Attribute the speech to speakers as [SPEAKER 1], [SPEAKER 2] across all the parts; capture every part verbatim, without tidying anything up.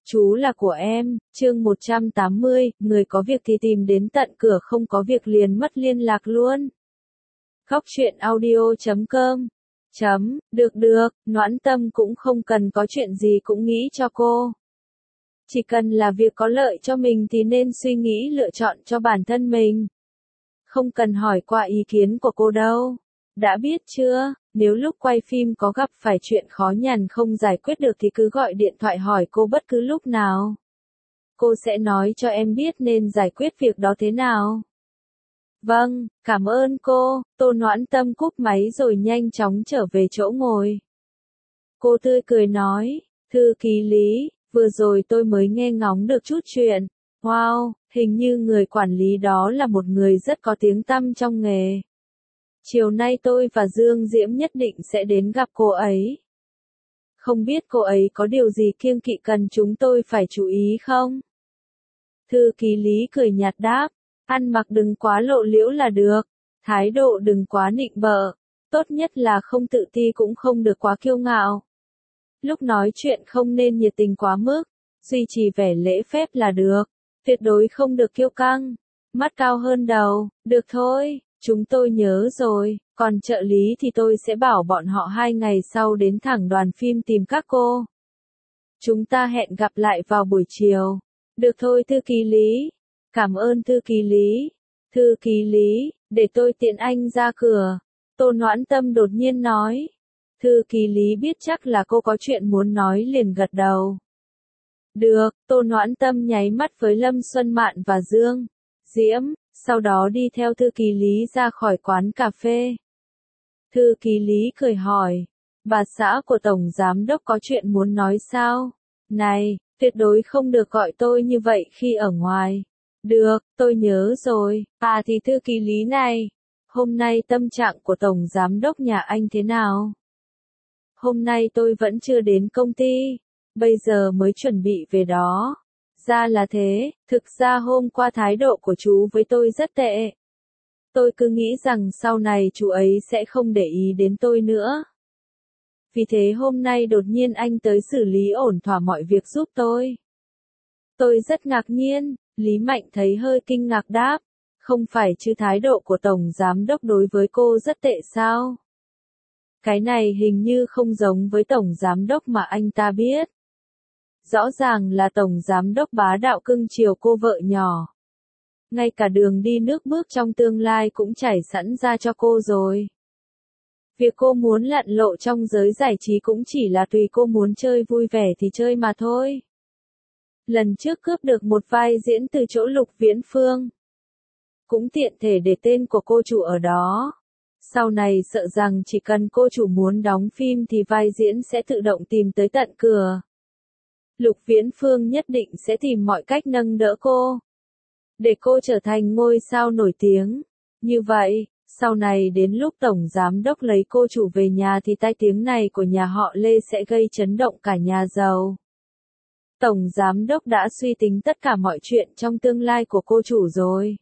[SPEAKER 1] Chú là của em, chương một trăm tám mươi, người có việc thì tìm đến tận cửa, không có việc liền mất liên lạc luôn. Góc truyện audio chấm com Chấm, được được, Noãn Tâm cũng không cần có chuyện gì cũng nghĩ cho cô. Chỉ cần là việc có lợi cho mình thì nên suy nghĩ lựa chọn cho bản thân mình. Không cần hỏi qua ý kiến của cô đâu. Đã biết chưa, nếu lúc quay phim có gặp phải chuyện khó nhằn không giải quyết được thì cứ gọi điện thoại hỏi cô bất cứ lúc nào. Cô sẽ nói cho em biết nên giải quyết việc đó thế nào. Vâng, cảm ơn cô, Tô Noãn Tâm cúp máy rồi nhanh chóng trở về chỗ ngồi. Cô tươi cười nói, thư ký Lý, vừa rồi tôi mới nghe ngóng được chút chuyện. Wow, hình như người quản lý đó là một người rất có tiếng tăm trong nghề. Chiều nay tôi và Dương Diễm nhất định sẽ đến gặp cô ấy. Không biết cô ấy có điều gì kiêng kỵ cần chúng tôi phải chú ý không? Thư ký Lý cười nhạt đáp, ăn mặc đừng quá lộ liễu là được, thái độ đừng quá nịnh bợ, tốt nhất là không tự ti cũng không được quá kiêu ngạo. Lúc nói chuyện không nên nhiệt tình quá mức, duy trì vẻ lễ phép là được, tuyệt đối không được kiêu căng, mắt cao hơn đầu, được thôi. Chúng tôi nhớ rồi, còn trợ lý thì tôi sẽ bảo bọn họ hai ngày sau đến thẳng đoàn phim tìm các cô. Chúng ta hẹn gặp lại vào buổi chiều. Được thôi thư ký Lý. Cảm ơn thư ký Lý. Thư ký Lý, để tôi tiện anh ra cửa. Tô Noãn Tâm đột nhiên nói. Thư ký Lý biết chắc là cô có chuyện muốn nói liền gật đầu. Được, Tô Noãn Tâm nháy mắt với Lâm Xuân Mạn và Dương Diễm. Sau đó đi theo thư ký Lý ra khỏi quán cà phê. Thư ký Lý cười hỏi, bà xã của Tổng Giám Đốc có chuyện muốn nói sao? Này, tuyệt đối không được gọi tôi như vậy khi ở ngoài. Được, tôi nhớ rồi. À thì thư ký Lý này, hôm nay tâm trạng của Tổng Giám Đốc nhà anh thế nào? Hôm nay tôi vẫn chưa đến công ty, bây giờ mới chuẩn bị về đó. Ra là thế, thực ra hôm qua thái độ của chú với tôi rất tệ. Tôi cứ nghĩ rằng sau này chú ấy sẽ không để ý đến tôi nữa. Vì thế hôm nay đột nhiên anh tới xử lý ổn thỏa mọi việc giúp tôi. Tôi rất ngạc nhiên, Lý Mạnh thấy hơi kinh ngạc đáp. Không phải chứ thái độ của Tổng Giám Đốc đối với cô rất tệ sao? Cái này hình như không giống với Tổng Giám Đốc mà anh ta biết. Rõ ràng là Tổng Giám Đốc bá đạo cưng chiều cô vợ nhỏ. Ngay cả đường đi nước bước trong tương lai cũng trải sẵn ra cho cô rồi. Việc cô muốn lặn lộ trong giới giải trí cũng chỉ là tùy cô muốn chơi vui vẻ thì chơi mà thôi. Lần trước cướp được một vai diễn từ chỗ Lục Viễn Phương. Cũng tiện thể để tên của cô chủ ở đó. Sau này sợ rằng chỉ cần cô chủ muốn đóng phim thì vai diễn sẽ tự động tìm tới tận cửa. Lục Viễn Phương nhất định sẽ tìm mọi cách nâng đỡ cô. Để cô trở thành ngôi sao nổi tiếng. Như vậy, sau này đến lúc Tổng Giám Đốc lấy cô chủ về nhà thì tai tiếng này của nhà họ Lê sẽ gây chấn động cả nhà giàu. Tổng Giám Đốc đã suy tính tất cả mọi chuyện trong tương lai của cô chủ rồi.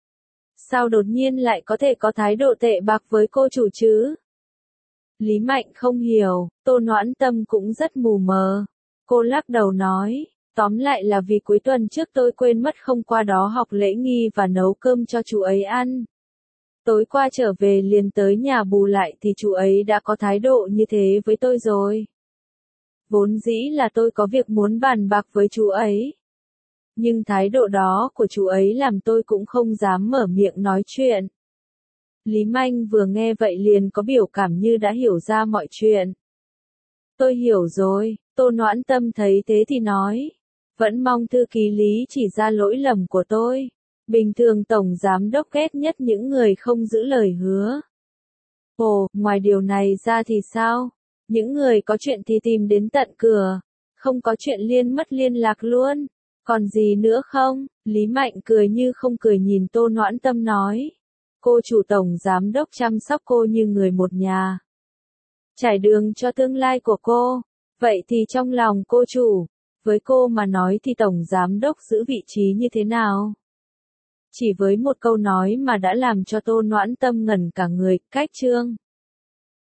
[SPEAKER 1] Sao đột nhiên lại có thể có thái độ tệ bạc với cô chủ chứ? Lý Mạnh không hiểu, Tô Noãn Tâm cũng rất mù mờ. Cô lắc đầu nói, tóm lại là vì cuối tuần trước tôi quên mất không qua đó học lễ nghi và nấu cơm cho chú ấy ăn. Tối qua trở về liền tới nhà bù lại thì chú ấy đã có thái độ như thế với tôi rồi. Vốn dĩ là tôi có việc muốn bàn bạc với chú ấy. Nhưng thái độ đó của chú ấy làm tôi cũng không dám mở miệng nói chuyện. Lý Manh vừa nghe vậy liền có biểu cảm như đã hiểu ra mọi chuyện. Tôi hiểu rồi, Tô Noãn Tâm thấy thế thì nói. Vẫn mong thư ký Lý chỉ ra lỗi lầm của tôi. Bình thường Tổng Giám Đốc ghét nhất những người không giữ lời hứa. Ồ, ngoài điều này ra thì sao? Những người có chuyện thì tìm đến tận cửa. Không có chuyện liên mất liên lạc luôn. Còn gì nữa không? Lý Mạnh cười như không cười nhìn Tô Noãn Tâm nói. Cô chủ Tổng Giám Đốc chăm sóc cô như người một nhà. Trải đường cho tương lai của cô. Vậy thì trong lòng cô chủ, với cô mà nói thì Tổng Giám Đốc giữ vị trí như thế nào? Chỉ với một câu nói mà đã làm cho Tô Noãn Tâm ngẩn cả người, cách chương.